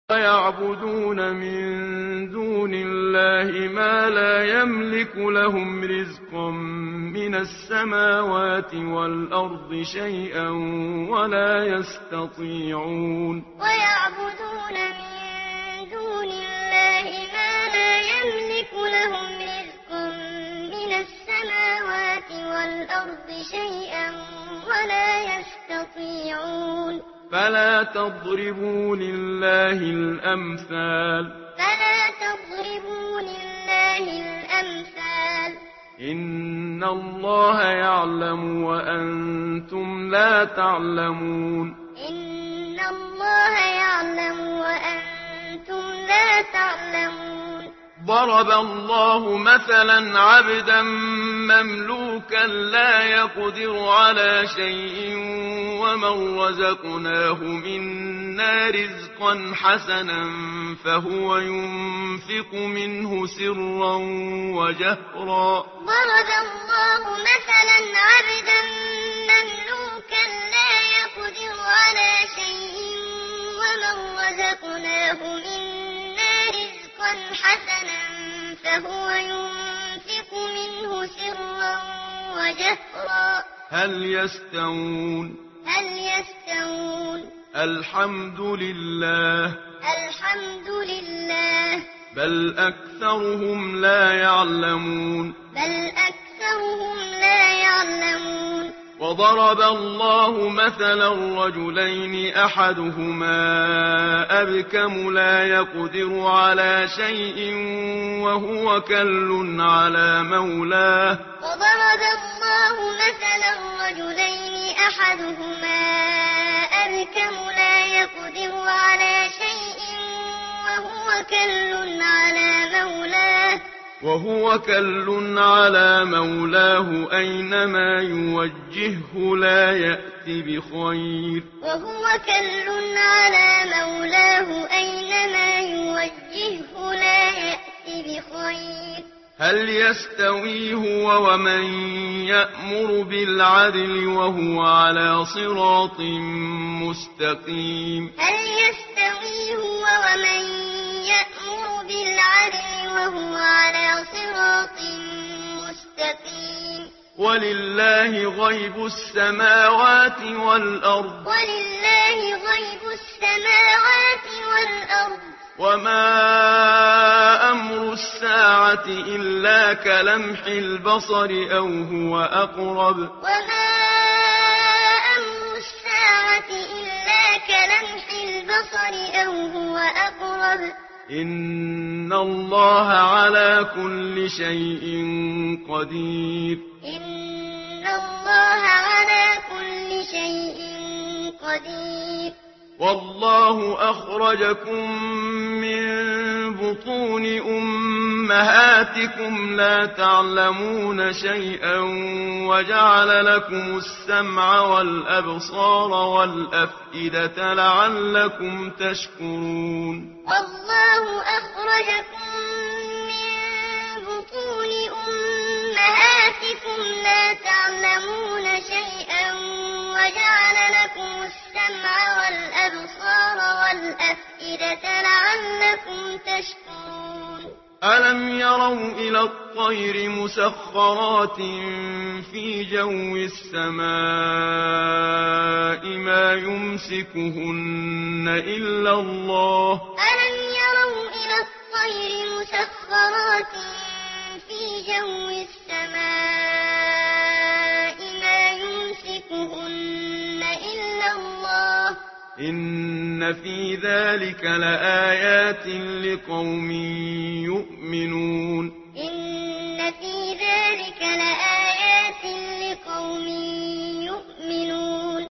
ويعبدون من دون الله ما لا يملك لهم رزقا من السماوات والأرض شيئا ولا يستطيعون ويعبدون من دون الله ما لا يملك لهم رزقا من السماوات والأرض شيئا ولا يستطيعون فلا تضربوا لله الأمثال إن الله يعلم وأنتم لا تعلمون إن الله يعلم وأنتم لا تعلمون ضرب الله مثلا عبدا مملوكا لا يقدر على شيء ومن رزقناه منا رزقا حسنا فهو ينفق منه سرا وجهرا ضرب الله مثلا عبدا مملوكا لا يقدر على شيء ومن رزقناه منا رزقا حسنا فهو ينفق منه سرا وجهرا هل يستوون الحمد لله بل أكثرهم لا يعلمون وضرب الله مثلا رجلين أحدهما أبكم لا يقدر على شيء وهو كل على مولاه وضرب الله مثلا رجلين أحدهما أبكم لا يقدر على شيء وهو كل على مولاه أينما يوجهه لا يأتي بخير هل يستوي هو ومن يأمر بالعدل وهو على صراط مستقيم ولله غيب السماوات والأرض وما أمر الساعة إلا كلمح البصر أو هو أقرب إن الله على كل شيء قدير والله أخرجكم من بطون أمهاتكم لا تعلمون شيئا وجعل لكم السمع والأبصار والأفئدة لعلكم تشكرون والله أخرجكم من بطون أمهاتكم لا تعلمون شيئا وجعل لكم السمع والأبصار والأفئدة لعلكم تشكرون ألم يروا إلى الطير مسخرات في جو السماء ما يمسكهن إلا الله ألم يروا إلى الطير مسخرات في جو السماء ما يمسكهن إلا الله إن في ذلك لآيات لقوم يؤمنون